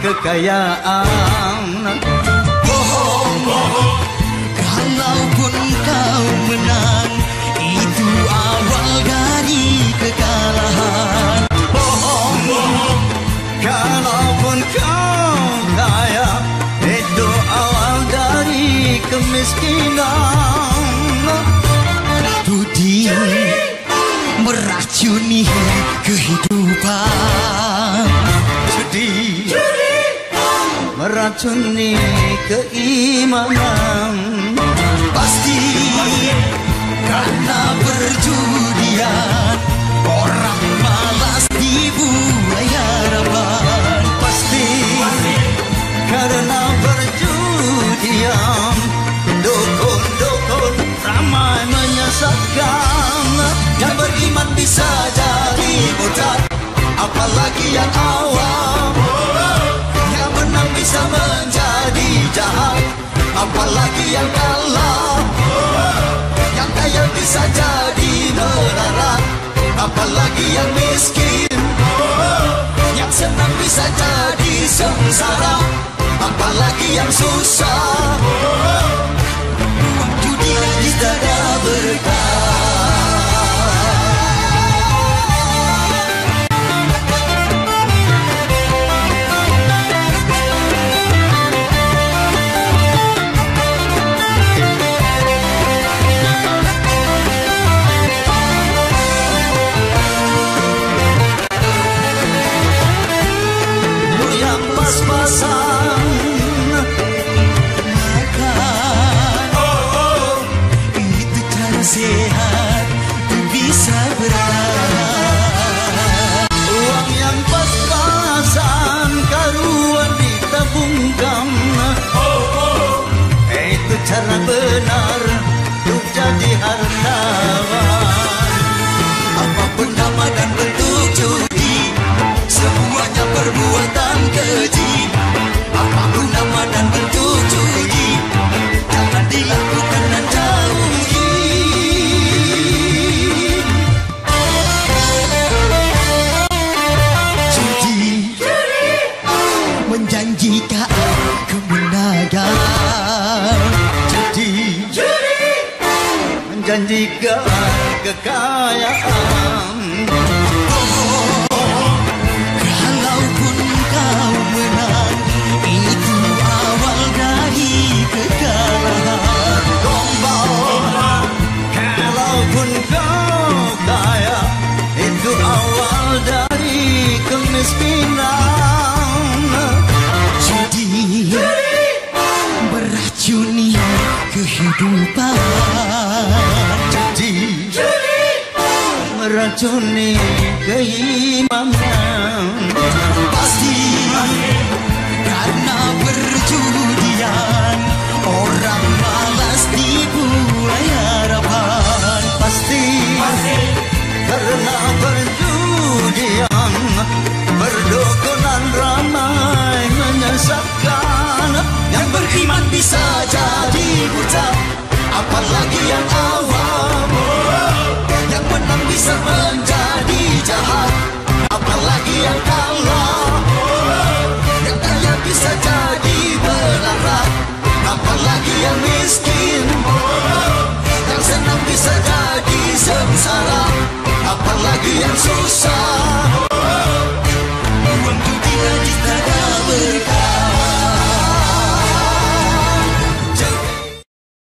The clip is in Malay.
kekayaan. Bohong, kalaupun kau menang, itu awal dari kekalahan. Bohong, kalaupun kau kaya, itu awal dari kemiskinan. Judi meracuni kehidupan. Judi meracuni keimanan. Pasti karena perjudian orang malas dibuai harapan. Pasti karena perjudian dukun-dukun ramai menyesatkan. Yang beriman bisa jadi murtad, apalagi yang awam. Yang menang bisa menjadi jahat, apalagi yang kalah. Yang kaya bisa jadi melarat, apalagi yang miskin. Yang senang bisa jadi sengsara, apalagi yang susah. Judi tidak berkah. Sehat bisa bertahan. Uang yang pas-pasan karuan ditabungkan. Itu cara benar untuk jadi hartawan. Apapun nama dan bentuk judi, semuanya perbuatan keji. Apapun nama dan bentuk judi, jangan dilakukan dan jauhi. Menjanjikan kemenangan. Judi menjanjikan kekayaan. Kalaupun kau menang, itu awal dari kekalahan. Gombal, kalaupun kau kaya, itu awal dari kemiskinan. Judi meracuni kehidupan. Judi meracuni keimanan. Pasti karena perjudian orang malas dibuai harapan. Pasti karena perjudian perdukunan ramai menyesatkan. Yang beriman bisa jadi buta, apalagi yang awam. Yang menang bisa menjadi jahat, apalagi yang kalah. Yang kaya bisa jadi melarat, apalagi yang miskin. Yang senang bisa jadi sengsara, apalagi yang susah.